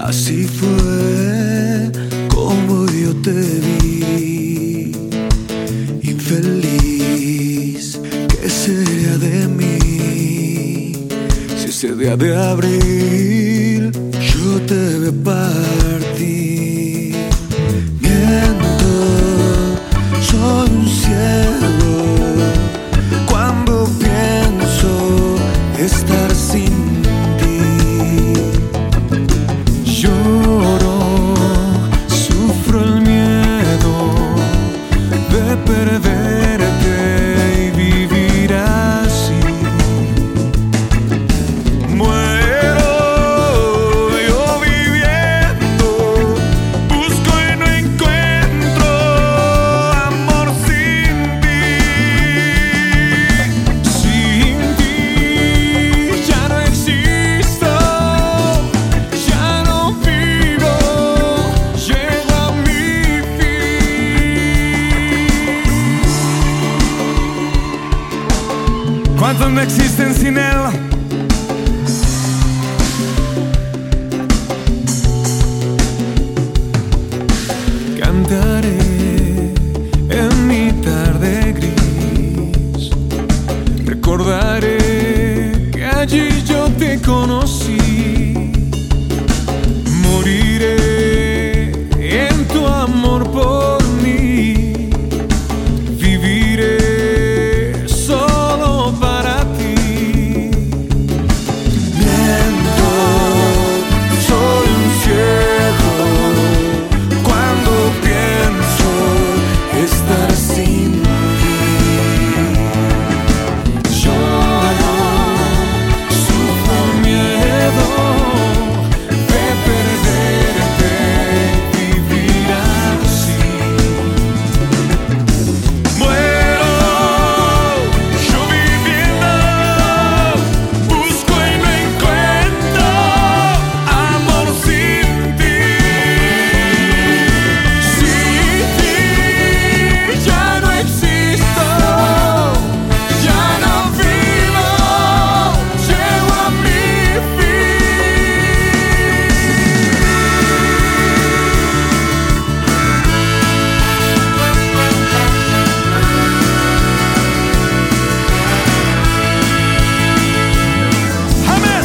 Así fue como yo te vi, infeliz. ¿Qué sería de mí si ese día de abril yo te veo partir? Miento, soy un ciego cuando pienso estar sin ti. Lloro, sufro el miedo de perderte y vivir así. Muero yo viviendo, busco y no encuentro amor sin ti. Sin ti ya no existo, ya no vivo, llego a mi fin. ¿Cuántos no existen sin él? Cantaré en mi tarde gris, recordaré que allí yo te conocí. Moriré en tu amor por mí, viviré solo para ti. Miento, soy un ciego cuando pienso estar sin ti. Lloro, sufro miedo de perderte y vivir así. Muero yo viviendo, busco y no encuentro amor sin ti. Sin ti ya no existo, ya no vivo, llego a mi Amén.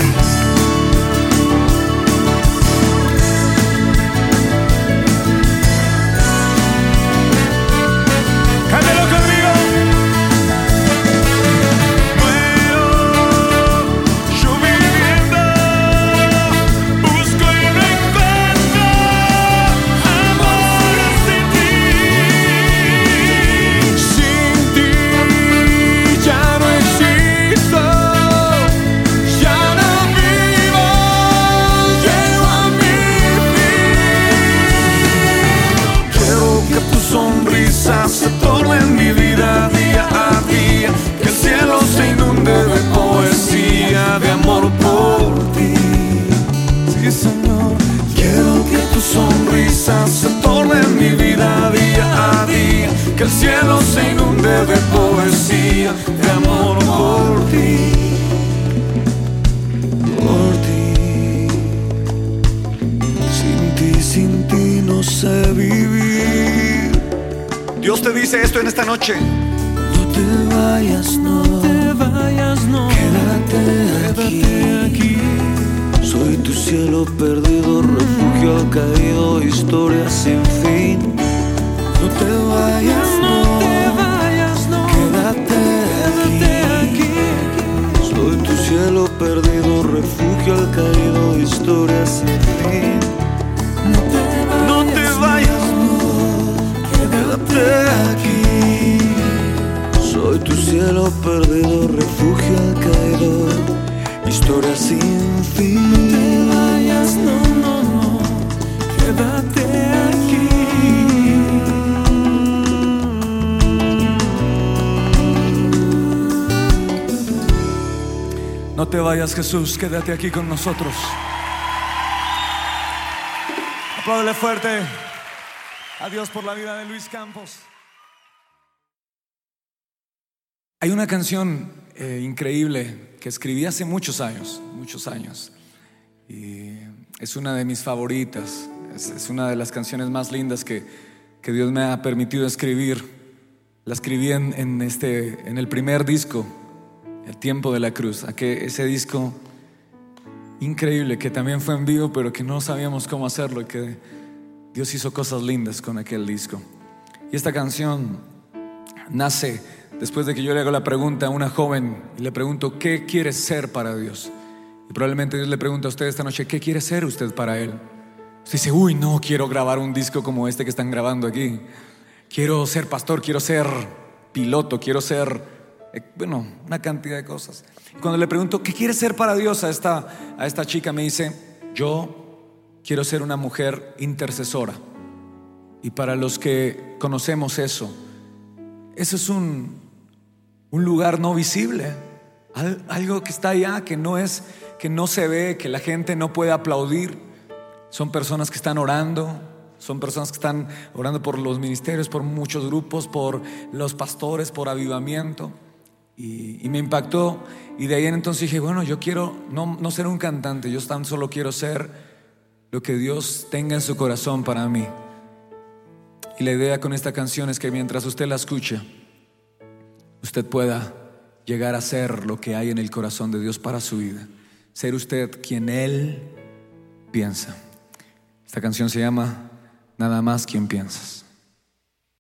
Cántalo conmigo. Muero yo viviendo, busco y no encuentro amor sin ti. Sin ti ya no existo, ya no vivo, llego a mi fin. Quiero que tu sonrisa se torne en mi vida día a día, que el cielo se inunde de poesía, de amor por ti. Sí, Señor. Quiero que tu sonrisa se torne en mi vida día a día, que el cielo se inunde de poesía, de amor por ti. Por ti. Sin ti no sé vivir. Dios te dice esto en esta noche. No te vayas, no te vayas, no. Quédate aquí. Soy tu cielo perdido, refugio caído, historia sin fin. No te vayas, no te vayas, no. Quédate aquí. Soy tu cielo perdido, refugio caído, historia sin fin. No te vayas, no. Quédate aquí. Soy tu cielo perdido, refugio caído, historia sin fin. No te vayas, no, no, no. Quédate aquí. No te vayas, Jesús, quédate aquí con nosotros. Apláudele fuerte a Dios por la vida de Luis Campos. Hay una canción increíble que escribí hace muchos años, y Es una de mis favoritas. Es una de las canciones más lindas que Dios me ha permitido escribir. La escribí en el primer disco, El Tiempo de la Cruz. Ese disco increíble que también fue en vivo, pero que no sabíamos cómo hacerlo, y que Dios hizo cosas lindas con aquel disco. Y esta canción nace después de que yo le hago la pregunta a una joven y le pregunto: ¿qué quiere ser para Dios? Y probablemente Dios le pregunta a usted esta noche: ¿qué quiere ser usted para Él? Usted dice: uy, no quiero grabar un disco como este que están grabando aquí. Quiero ser pastor, quiero ser piloto, quiero ser, una cantidad de cosas. Y cuando le pregunto: ¿qué quiere ser para Dios? A esta chica me dice: yo quiero ser una mujer intercesora. Y para los que conocemos eso es un lugar no visible, algo que está allá, que no se ve, que la gente no puede aplaudir. Son personas que están orando, son personas que están orando por los ministerios, por muchos grupos, por los pastores, por avivamiento. Y me impactó. Y de ahí en entonces dije: bueno, yo quiero no ser un cantante, yo tan solo quiero ser lo que Dios tenga en su corazón para mí. Y la idea con esta canción es que mientras usted la escuche, usted pueda llegar a ser lo que hay en el corazón de Dios para su vida. Ser usted quien Él piensa. Esta canción se llama Nada más quien piensas.